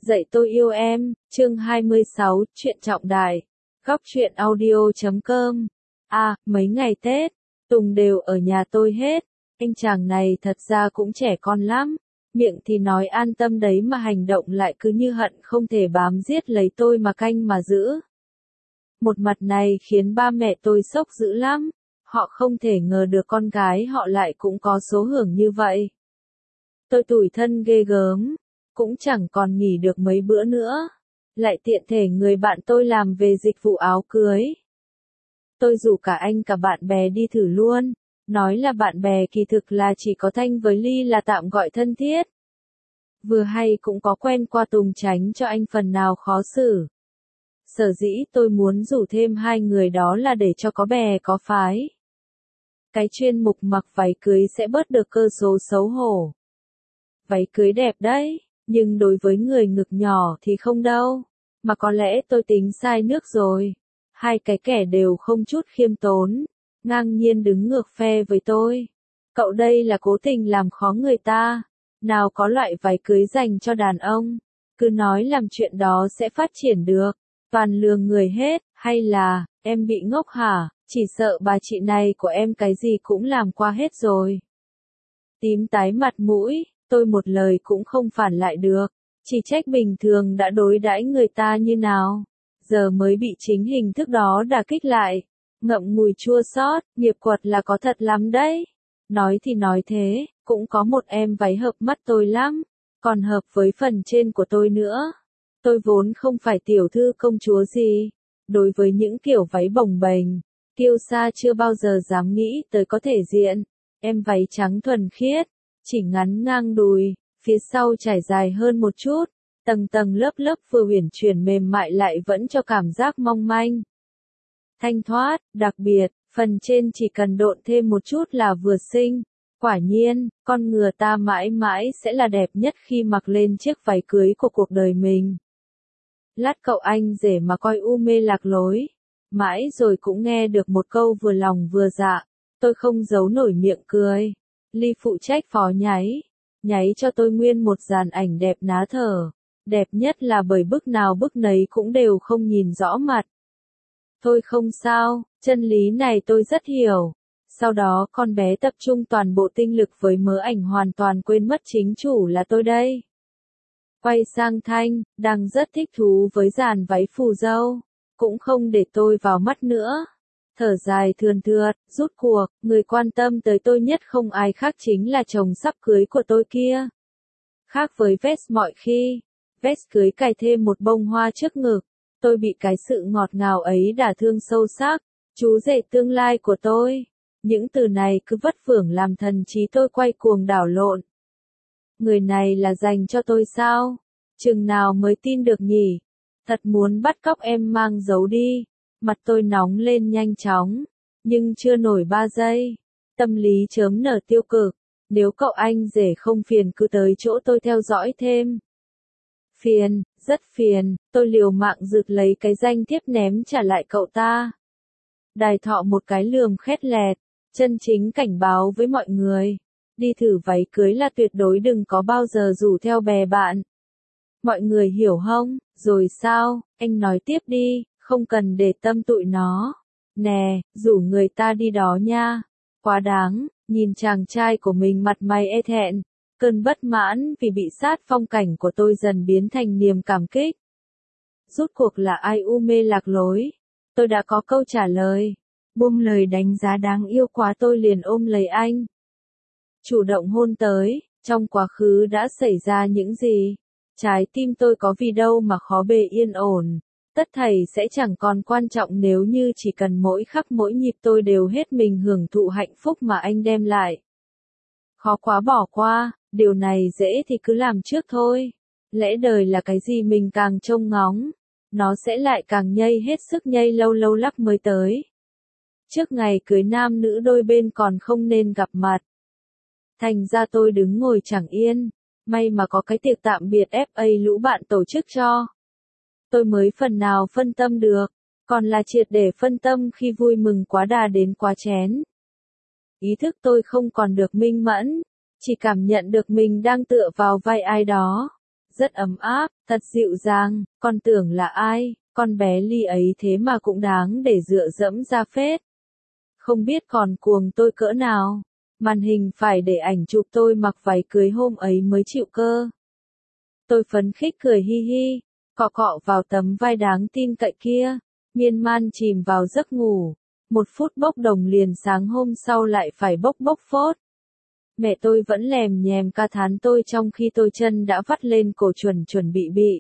Dạy tôi yêu em, chương 26, truyện trọng đại. Góc truyện audio.com. Mấy ngày Tết, Tùng đều ở nhà tôi hết. Anh chàng này thật ra cũng trẻ con lắm. Miệng thì nói an tâm đấy mà hành động lại cứ như hận không thể bám giết lấy tôi mà canh mà giữ. Một mặt này khiến ba mẹ tôi sốc dữ lắm. Họ không thể ngờ được con gái họ lại cũng có số hưởng như vậy. Tôi tủi thân ghê gớm. Cũng chẳng còn nghỉ được mấy bữa nữa. Lại tiện thể người bạn tôi làm về dịch vụ áo cưới. Tôi rủ cả anh cả bạn bè đi thử luôn. Nói là bạn bè kỳ thực là chỉ có Thanh với Ly là tạm gọi thân thiết. Vừa hay cũng có quen qua Tùng tránh cho anh phần nào khó xử. Sở dĩ tôi muốn rủ thêm hai người đó là để cho có bè có phái. Cái chuyên mục mặc váy cưới sẽ bớt được cơ số xấu hổ. Váy cưới đẹp đấy. Nhưng đối với người ngực nhỏ thì không đâu. Mà có lẽ tôi tính sai nước rồi. Hai cái kẻ đều không chút khiêm tốn. Ngang nhiên đứng ngược phe với tôi. Cậu đây là cố tình làm khó người ta. Nào có loại váy cưới dành cho đàn ông. Cứ nói làm chuyện đó sẽ phát triển được. Toàn lừa người hết. Hay là, em bị ngốc hả? Chỉ sợ bà chị này của em cái gì cũng làm qua hết rồi. Tím tái mặt mũi. Tôi một lời cũng không phản lại được, chỉ trách bình thường đã đối đãi người ta như nào, giờ mới bị chính hình thức đó đả kích lại, ngậm ngùi chua xót, nghiệp quật là có thật lắm đấy. Nói thì nói thế, cũng có một em váy hợp mắt tôi lắm, còn hợp với phần trên của tôi nữa. Tôi vốn không phải tiểu thư công chúa gì, đối với những kiểu váy bồng bềnh, kiêu sa chưa bao giờ dám nghĩ tới có thể diện. Em váy trắng thuần khiết. Chỉ ngắn ngang đùi, phía sau trải dài hơn một chút, tầng tầng lớp lớp vừa uyển chuyển mềm mại lại vẫn cho cảm giác mong manh. Thanh thoát, đặc biệt, phần trên chỉ cần độn thêm một chút là vừa xinh. Quả nhiên, con ngựa ta mãi mãi sẽ là đẹp nhất khi mặc lên chiếc váy cưới của cuộc đời mình. Lát cậu anh rể mà coi u mê lạc lối. Mãi rồi cũng nghe được một câu vừa lòng vừa dạ, tôi không giấu nổi miệng cười. Ly phụ trách phó nháy cho tôi nguyên một dàn ảnh đẹp ná thở, đẹp nhất là bởi bức nào bức nấy cũng đều không nhìn rõ mặt. Thôi không sao, chân lý này tôi rất hiểu. Sau đó con bé tập trung toàn bộ tinh lực với mớ ảnh hoàn toàn quên mất chính chủ là tôi đây. Quay sang Thanh, đang rất thích thú với dàn váy phù dâu, cũng không để tôi vào mắt nữa. Thở dài thườn thượt, rút cuộc, người quan tâm tới tôi nhất không ai khác chính là chồng sắp cưới của tôi kia. Khác với vest mọi khi, vest cưới cài thêm một bông hoa trước ngực, tôi bị cái sự ngọt ngào ấy đả thương sâu sắc. Chú rể tương lai của tôi. Những từ này cứ vất vưởng làm thần trí tôi quay cuồng đảo lộn. Người này là dành cho tôi sao? Chừng nào mới tin được nhỉ? Thật muốn bắt cóc em mang giấu đi. Mặt tôi nóng lên nhanh chóng, nhưng chưa nổi 3 giây. Tâm lý chớm nở tiêu cực, nếu cậu anh rể không phiền cứ tới chỗ tôi theo dõi thêm. Phiền, rất phiền, tôi liều mạng rượt lấy cái danh thiếp ném trả lại cậu ta. Đài thọ một cái lườm khét lẹt, chân chính cảnh báo với mọi người. Đi thử váy cưới là tuyệt đối đừng có bao giờ rủ theo bè bạn. Mọi người hiểu không? Rồi sao? Anh nói tiếp đi. Không cần để tâm tụi nó. Nè, rủ người ta đi đó nha. Quá đáng, nhìn chàng trai của mình mặt mày e thẹn. Cơn bất mãn vì bị sát phong cảnh của tôi dần biến thành niềm cảm kích. Rốt cuộc là ai u mê lạc lối? Tôi đã có câu trả lời. Buông lời đánh giá đáng yêu quá tôi liền ôm lấy anh. Chủ động hôn tới, trong quá khứ đã xảy ra những gì? Trái tim tôi có vì đâu mà khó bề yên ổn. Tất thảy sẽ chẳng còn quan trọng nếu như chỉ cần mỗi khắc mỗi nhịp tôi đều hết mình hưởng thụ hạnh phúc mà anh đem lại. Khó quá bỏ qua, điều này dễ thì cứ làm trước thôi. Lẽ đời là cái gì mình càng trông ngóng, nó sẽ lại càng nhây hết sức nhây lâu lâu lắc mới tới. Trước ngày cưới nam nữ đôi bên còn không nên gặp mặt. Thành ra tôi đứng ngồi chẳng yên, may mà có cái tiệc tạm biệt FA lũ bạn tổ chức cho. Tôi mới phần nào phân tâm được, còn là triệt để phân tâm khi vui mừng quá đà đến quá chén. Ý thức tôi không còn được minh mẫn, chỉ cảm nhận được mình đang tựa vào vai ai đó, rất ấm áp, thật dịu dàng, con tưởng là ai, con bé Ly ấy thế mà cũng đáng để dựa dẫm ra phết. Không biết còn cuồng tôi cỡ nào, màn hình phải để ảnh chụp tôi mặc váy cưới hôm ấy mới chịu cơ. Tôi phấn khích cười hi hi, cọ cọ vào tấm vai đáng tin cậy kia, miên man chìm vào giấc ngủ. 1 phút bốc đồng liền sáng hôm sau lại phải bốc phốt. Mẹ tôi vẫn lèm nhèm ca thán tôi trong khi tôi chân đã vắt lên cổ chuẩn bị.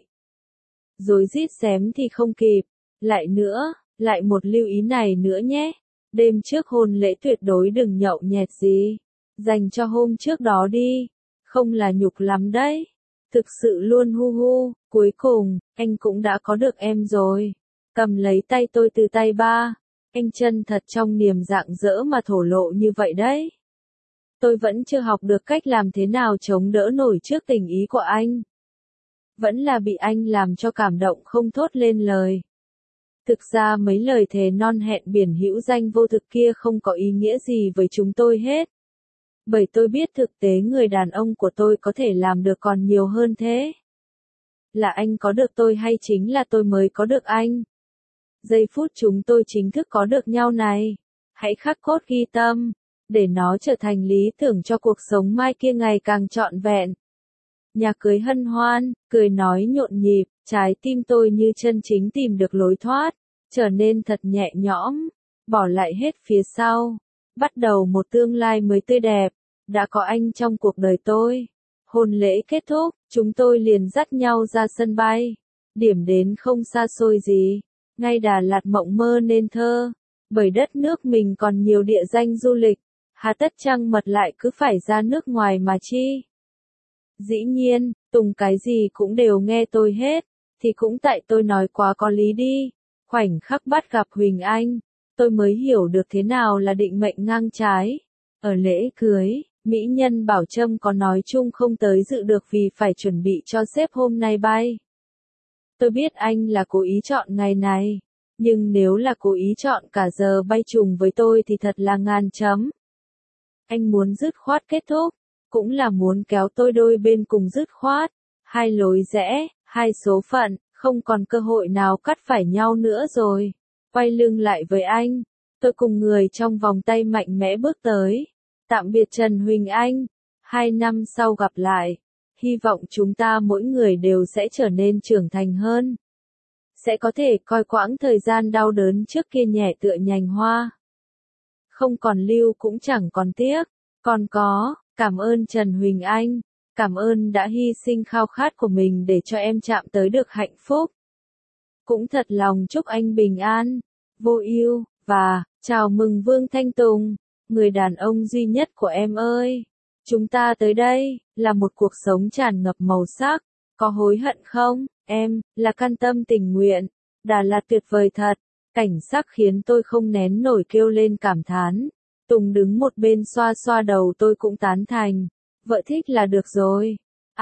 Rồi rít xém thì không kịp. Lại nữa, lại một lưu ý này nữa nhé. Đêm trước hôn lễ tuyệt đối đừng nhậu nhẹt gì. Dành cho hôm trước đó đi. Không là nhục lắm đấy. Thực sự luôn hu hu. Cuối cùng, anh cũng đã có được em rồi. Cầm lấy tay tôi từ tay ba. Anh chân thật trong niềm rạng rỡ mà thổ lộ như vậy đấy. Tôi vẫn chưa học được cách làm thế nào chống đỡ nổi trước tình ý của anh. Vẫn là bị anh làm cho cảm động không thốt lên lời. Thực ra mấy lời thề non hẹn biển hữu danh vô thực kia không có ý nghĩa gì với chúng tôi hết. Bởi tôi biết thực tế người đàn ông của tôi có thể làm được còn nhiều hơn thế. Là anh có được tôi hay chính là tôi mới có được anh? Giây phút chúng tôi chính thức có được nhau này. Hãy khắc cốt ghi tâm, để nó trở thành lý tưởng cho cuộc sống mai kia ngày càng trọn vẹn. Nhà cưới hân hoan, cười nói nhộn nhịp, trái tim tôi như chân chính tìm được lối thoát, trở nên thật nhẹ nhõm, bỏ lại hết phía sau, bắt đầu một tương lai mới tươi đẹp, đã có anh trong cuộc đời tôi. Hôn lễ kết thúc, chúng tôi liền dắt nhau ra sân bay, điểm đến không xa xôi gì, ngay Đà Lạt mộng mơ nên thơ, bởi đất nước mình còn nhiều địa danh du lịch, hà tất chăng mật lại cứ phải ra nước ngoài mà chi. Dĩ nhiên, Tùng cái gì cũng đều nghe tôi hết, thì cũng tại tôi nói quá có lý đi. Khoảnh khắc bắt gặp Huỳnh Anh, tôi mới hiểu được thế nào là định mệnh ngang trái. Ở lễ cưới, mỹ nhân Bảo Trâm có nói chung không tới dự được vì phải chuẩn bị cho sếp hôm nay bay. Tôi biết anh là cố ý chọn ngày này, nhưng nếu là cố ý chọn cả giờ bay trùng với tôi thì thật là ngàn chấm. Anh muốn dứt khoát kết thúc, cũng là muốn kéo tôi đôi bên cùng dứt khoát. Hai lối rẽ, hai số phận, không còn cơ hội nào cắt phải nhau nữa rồi. Quay lưng lại với anh, tôi cùng người trong vòng tay mạnh mẽ bước tới. Tạm biệt Trần Huỳnh Anh, 2 năm sau gặp lại. Hy vọng chúng ta mỗi người đều sẽ trở nên trưởng thành hơn. Sẽ có thể coi quãng thời gian đau đớn trước kia nhẹ tựa nhành hoa. Không còn lưu cũng chẳng còn tiếc, còn có, cảm ơn Trần Huỳnh Anh, cảm ơn đã hy sinh khao khát của mình để cho em chạm tới được hạnh phúc. Cũng thật lòng chúc anh bình an, vô ưu, và, chào mừng Vương Thanh Tùng, người đàn ông duy nhất của em ơi. Chúng ta tới đây, là một cuộc sống tràn ngập màu sắc, có hối hận không, em, là can tâm tình nguyện, Đà Lạt tuyệt vời thật, cảnh sắc khiến tôi không nén nổi kêu lên cảm thán. Tùng đứng một bên xoa xoa đầu tôi cũng tán thành, vợ thích là được rồi.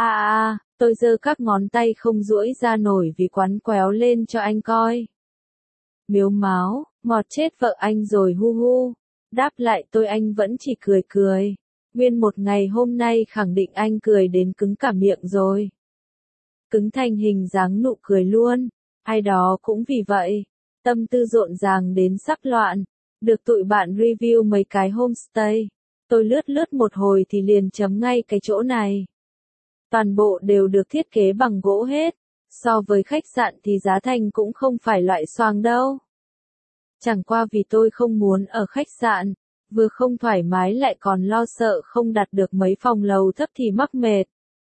Tôi giơ các ngón tay không duỗi ra nổi vì quắn quéo lên cho anh coi. Miếu máo, ngọt chết vợ anh rồi hu hu. Đáp lại tôi anh vẫn chỉ cười cười. Nguyên một ngày hôm nay khẳng định anh cười đến cứng cả miệng rồi. Cứng thành hình dáng nụ cười luôn. Ai đó cũng vì vậy. Tâm tư rộn ràng đến sắp loạn. Được tụi bạn review mấy cái homestay. Tôi lướt lướt một hồi thì liền chấm ngay cái chỗ này. Toàn bộ đều được thiết kế bằng gỗ hết. So với khách sạn thì giá thành cũng không phải loại xoàng đâu. Chẳng qua vì tôi không muốn ở khách sạn, vừa không thoải mái lại còn lo sợ không đặt được mấy phòng lầu thấp thì mắc mệt.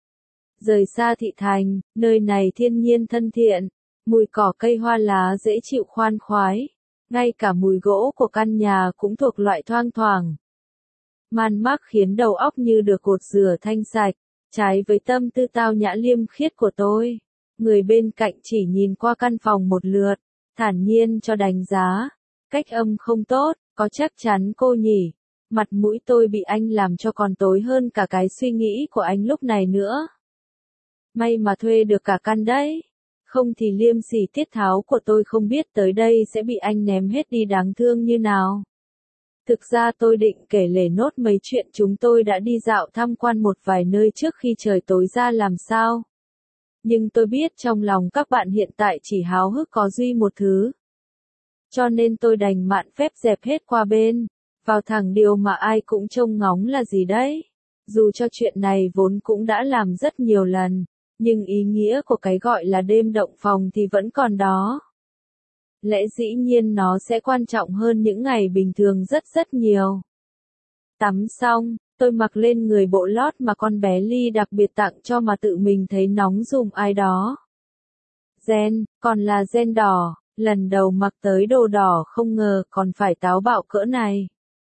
Rời xa thị thành, nơi này thiên nhiên thân thiện, mùi cỏ cây hoa lá dễ chịu khoan khoái, ngay cả mùi gỗ của căn nhà cũng thuộc loại thoang thoảng. Man mác khiến đầu óc như được cột rửa thanh sạch, trái với tâm tư tao nhã liêm khiết của tôi. Người bên cạnh chỉ nhìn qua căn phòng một lượt, thản nhiên cho đánh giá. Cách âm không tốt, có chắc chắn cô nhỉ. Mặt mũi tôi bị anh làm cho còn tối hơn cả cái suy nghĩ của anh lúc này nữa. May mà thuê được cả căn đấy. Không thì liêm sỉ tiết tháo của tôi không biết tới đây sẽ bị anh ném hết đi đáng thương như nào. Thực ra tôi định kể lể nốt mấy chuyện chúng tôi đã đi dạo tham quan một vài nơi trước khi trời tối ra làm sao. Nhưng tôi biết trong lòng các bạn hiện tại chỉ háo hức có duy một thứ. Cho nên tôi đành mạn phép dẹp hết qua bên, vào thẳng điều mà ai cũng trông ngóng là gì đấy. Dù cho chuyện này vốn cũng đã làm rất nhiều lần, nhưng ý nghĩa của cái gọi là đêm động phòng thì vẫn còn đó. Lẽ dĩ nhiên nó sẽ quan trọng hơn những ngày bình thường rất rất nhiều. Tắm xong, tôi mặc lên người bộ lót mà con bé Ly đặc biệt tặng cho mà tự mình thấy nóng giùm ai đó. Ren, còn là ren đỏ, lần đầu mặc tới đồ đỏ không ngờ còn phải táo bạo cỡ này.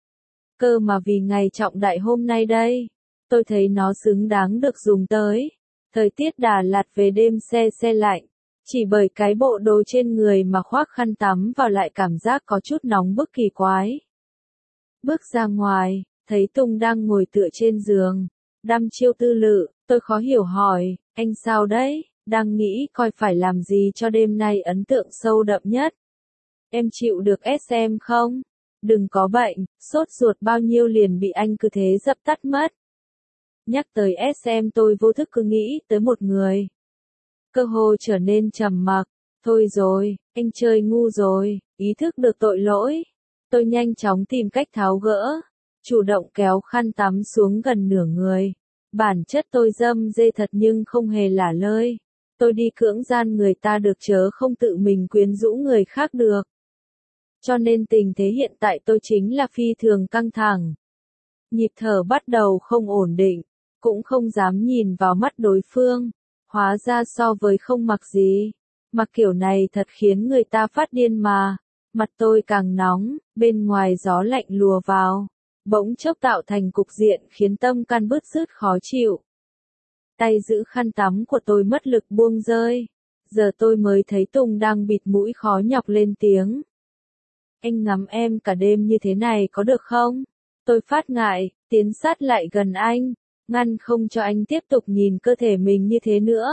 Cơ mà vì ngày trọng đại hôm nay đây, tôi thấy nó xứng đáng được dùng tới. Thời tiết Đà Lạt về đêm se lạnh, chỉ bởi cái bộ đồ trên người mà khoác khăn tắm vào lại cảm giác có chút nóng bức kỳ quái. Bước ra ngoài, thấy Tùng đang ngồi tựa trên giường, đăm chiêu tư lự, tôi khó hiểu hỏi, anh sao đấy, đang nghĩ coi phải làm gì cho đêm nay ấn tượng sâu đậm nhất. Em chịu được SM không? Đừng có bệnh, sốt ruột bao nhiêu liền bị anh cứ thế dập tắt mất. Nhắc tới SM tôi vô thức cứ nghĩ tới một người. Cơ hồ trở nên trầm mặc, thôi rồi, anh chơi ngu rồi, ý thức được tội lỗi. Tôi nhanh chóng tìm cách tháo gỡ, chủ động kéo khăn tắm xuống gần nửa người. Bản chất tôi dâm dê thật nhưng không hề lả lơi. Tôi đi cưỡng gian người ta được chớ không tự mình quyến rũ người khác được. Cho nên tình thế hiện tại tôi chính là phi thường căng thẳng. Nhịp thở bắt đầu không ổn định, cũng không dám nhìn vào mắt đối phương. Hóa ra so với không mặc gì, mặc kiểu này thật khiến người ta phát điên mà. Mặt tôi càng nóng, bên ngoài gió lạnh lùa vào, bỗng chốc tạo thành cục diện khiến tâm can bứt rứt khó chịu. Tay giữ khăn tắm của tôi mất lực buông rơi. Giờ tôi mới thấy Tùng đang bịt mũi khó nhọc lên tiếng. Anh ngắm em cả đêm như thế này có được không? Tôi phát ngại, tiến sát lại gần anh, ngăn không cho anh tiếp tục nhìn cơ thể mình như thế nữa.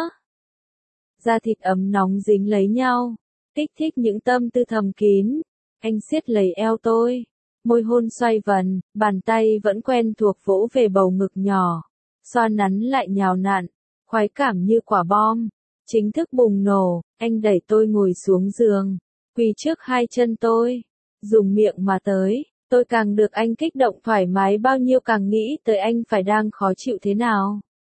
Da thịt ấm nóng dính lấy nhau, kích thích những tâm tư thầm kín. Anh siết lấy eo tôi, môi hôn xoay vần, bàn tay vẫn quen thuộc vỗ về bầu ngực nhỏ, xoa nắn lại nhào nặn, khoái cảm như quả bom. Chính thức bùng nổ, anh đẩy tôi ngồi xuống giường, quỳ trước hai chân tôi, dùng miệng mà tới. Tôi càng được anh kích động thoải mái bao nhiêu càng nghĩ tới anh phải đang khó chịu thế nào.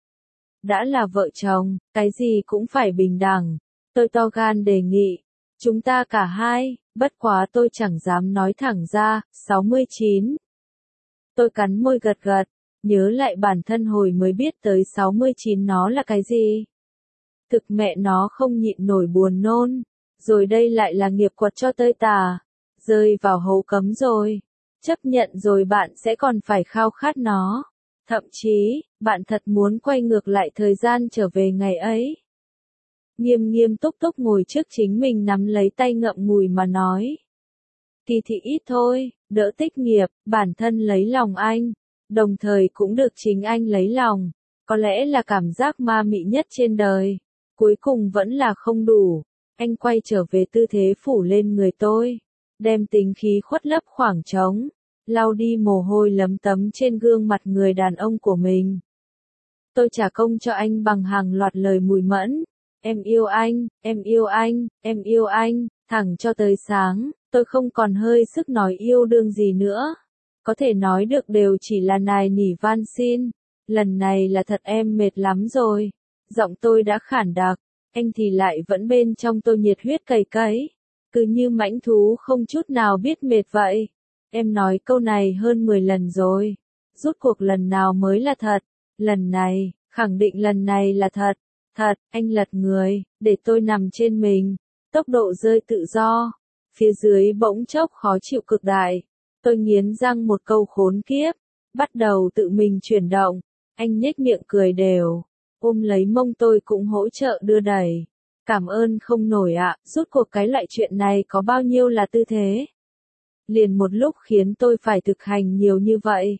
Đã là vợ chồng, cái gì cũng phải bình đẳng. Tôi to gan đề nghị. Chúng ta cả hai, bất quá tôi chẳng dám nói thẳng ra, 69. Tôi cắn môi gật gật, nhớ lại bản thân hồi mới biết tới 69 nó là cái gì. Thực mẹ nó không nhịn nổi buồn nôn, rồi đây lại là nghiệp quật cho tơi tả, rơi vào hố cấm rồi. Chấp nhận rồi bạn sẽ còn phải khao khát nó. Thậm chí, bạn thật muốn quay ngược lại thời gian trở về ngày ấy. Nghiêm nghiêm túc túc ngồi trước chính mình nắm lấy tay ngậm ngùi mà nói. Kỳ thị ít thôi, đỡ tích nghiệp, bản thân lấy lòng anh, đồng thời cũng được chính anh lấy lòng. Có lẽ là cảm giác ma mị nhất trên đời. Cuối cùng vẫn là không đủ. Anh quay trở về tư thế phủ lên người tôi, đem tính khí khuất lấp khoảng trống, lau đi mồ hôi lấm tấm trên gương mặt người đàn ông của mình. Tôi trả công cho anh bằng hàng loạt lời mùi mẫn. Em yêu anh, em yêu anh, em yêu anh, thẳng cho tới sáng, tôi không còn hơi sức nói yêu đương gì nữa. Có thể nói được đều chỉ là nài nỉ van xin. Lần này là thật em mệt lắm rồi. Giọng tôi đã khản đặc, anh thì lại vẫn bên trong tôi nhiệt huyết cày cấy. Cứ như mãnh thú không chút nào biết mệt vậy. Em nói câu này hơn 10 lần rồi. Rốt cuộc lần nào mới là thật? Lần này, khẳng định lần này là thật. Thật, anh lật người, để tôi nằm trên mình. Tốc độ rơi tự do. Phía dưới bỗng chốc khó chịu cực đại. Tôi nghiến răng một câu khốn kiếp. Bắt đầu tự mình chuyển động. Anh nhếch miệng cười đều. Ôm lấy mông tôi cũng hỗ trợ đưa đẩy. Cảm ơn không nổi ạ, rốt cuộc cái loại chuyện này có bao nhiêu là tư thế. Liền một lúc khiến tôi phải thực hành nhiều như vậy.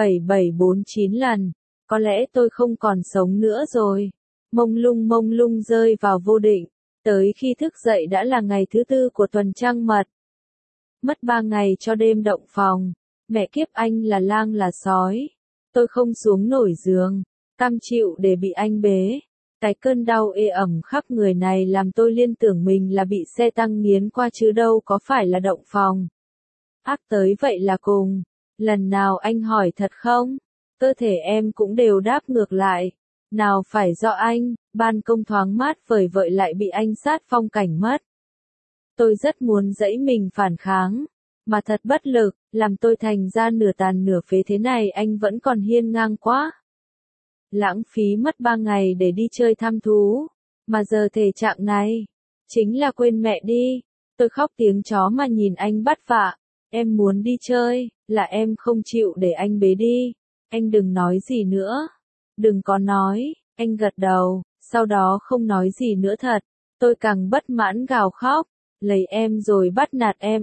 7749 lần. Có lẽ tôi không còn sống nữa rồi. Mông lung rơi vào vô định. Tới khi thức dậy đã là ngày thứ tư của tuần trăng mật. Mất 3 ngày cho đêm động phòng. Mẹ kiếp anh là lang là sói. Tôi không xuống nổi giường. Cam chịu để bị anh bế. Cái cơn đau ê ẩm khắp người này làm tôi liên tưởng mình là bị xe tăng nghiến qua chứ đâu có phải là động phòng. Ác tới vậy là cùng. Lần nào anh hỏi thật không? Cơ thể em cũng đều đáp ngược lại. Nào phải do anh, ban công thoáng mát vời vợi lại bị anh sát phong cảnh mất. Tôi rất muốn giãy mình phản kháng, mà thật bất lực, làm tôi thành ra nửa tàn nửa phế thế này anh vẫn còn hiên ngang quá. Lãng phí mất 3 ngày để đi chơi thăm thú, mà giờ thể trạng này, chính là quên mẹ đi. Tôi khóc tiếng chó mà nhìn anh bắt vạ, em muốn đi chơi, là em không chịu để anh bế đi, anh đừng nói gì nữa, đừng có nói, anh gật đầu, sau đó không nói gì nữa thật, tôi càng bất mãn gào khóc, lấy em rồi bắt nạt em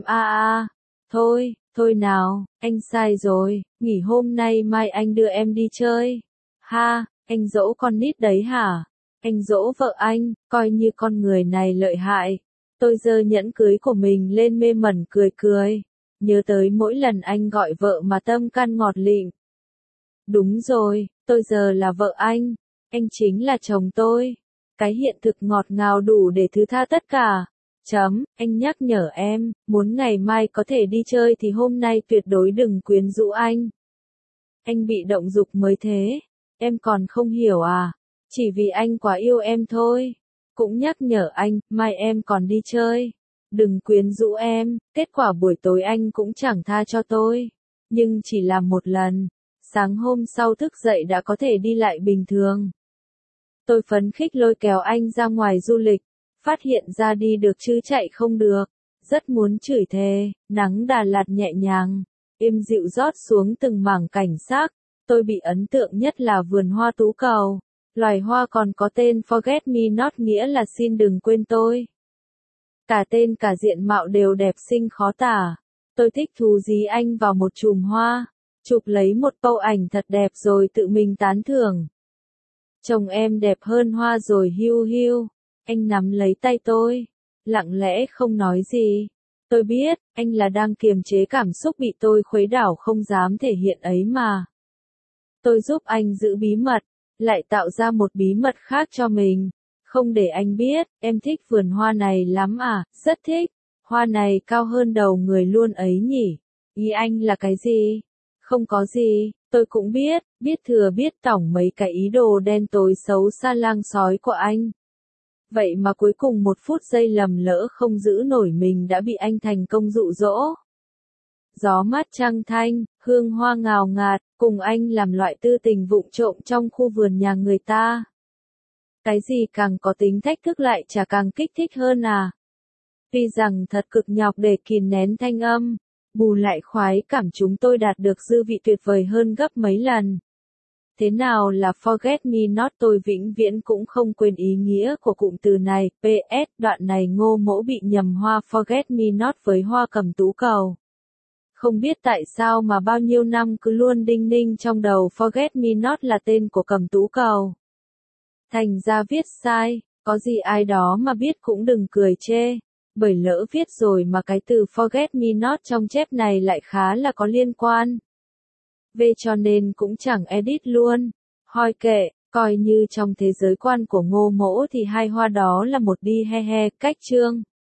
thôi, thôi nào, anh sai rồi, nghỉ hôm nay mai anh đưa em đi chơi. Ha, anh dỗ con nít đấy hả? Anh dỗ vợ anh, coi như con người này lợi hại. Tôi giơ nhẫn cưới của mình lên mê mẩn cười cười. Nhớ tới mỗi lần anh gọi vợ mà tâm can ngọt lịm. Đúng rồi, tôi giờ là vợ anh chính là chồng tôi. Cái hiện thực ngọt ngào đủ để thứ tha tất cả. Anh nhắc nhở em, muốn ngày mai có thể đi chơi thì hôm nay tuyệt đối đừng quyến rũ anh. Anh bị động dục mới thế. Em còn không hiểu à? Chỉ vì anh quá yêu em thôi. Cũng nhắc nhở anh, mai em còn đi chơi. Đừng quyến rũ em, kết quả buổi tối anh cũng chẳng tha cho tôi. Nhưng chỉ làm một lần. Sáng hôm sau thức dậy đã có thể đi lại bình thường. Tôi phấn khích lôi kéo anh ra ngoài du lịch. Phát hiện ra đi được chứ chạy không được. Rất muốn chửi thề, nắng Đà Lạt nhẹ nhàng. Êm dịu rót xuống từng mảng cảnh sắc. Tôi bị ấn tượng nhất là vườn hoa tú cầu. Loài hoa còn có tên Forget Me Not nghĩa là xin đừng quên tôi. Cả tên cả diện mạo đều đẹp xinh khó tả. Tôi thích thú dí anh vào một chùm hoa. Chụp lấy một bầu ảnh thật đẹp rồi tự mình tán thưởng. Chồng em đẹp hơn hoa rồi hiu hiu. Anh nắm lấy tay tôi. Lặng lẽ không nói gì. Tôi biết, anh là đang kiềm chế cảm xúc bị tôi khuấy đảo không dám thể hiện ấy mà. Tôi giúp anh giữ bí mật, lại tạo ra một bí mật khác cho mình. Không để anh biết, em thích vườn hoa này lắm à, rất thích. Hoa này cao hơn đầu người luôn ấy nhỉ. Ý anh là cái gì? Không có gì, tôi cũng biết thừa biết tỏng mấy cái ý đồ đen tối xấu xa lang sói của anh. Vậy mà cuối cùng một phút giây lầm lỡ không giữ nổi mình đã bị anh thành công dụ dỗ. Gió mát trăng thanh, hương hoa ngào ngạt, cùng anh làm loại tư tình vụng trộm trong khu vườn nhà người ta. Cái gì càng có tính thách thức lại chả càng kích thích hơn à. Tuy rằng thật cực nhọc để kìm nén thanh âm, bù lại khoái cảm chúng tôi đạt được dư vị tuyệt vời hơn gấp mấy lần. Thế nào là Forget Me Not tôi vĩnh viễn cũng không quên ý nghĩa của cụm từ này. PS, đoạn này Ngô Mỗ bị nhầm hoa Forget Me Not với hoa cẩm tú cầu. Không biết tại sao mà bao nhiêu năm cứ luôn đinh ninh trong đầu Forget Me Not là tên của cẩm tú cầu. Thành ra viết sai, có gì ai đó mà biết cũng đừng cười chê. Bởi lỡ viết rồi mà cái từ Forget Me Not trong chép này lại khá là có liên quan. Cho nên cũng chẳng edit luôn. Hoi kệ, coi như trong thế giới quan của Ngô Mỗ thì hai hoa đó là một đi he he, cách chương.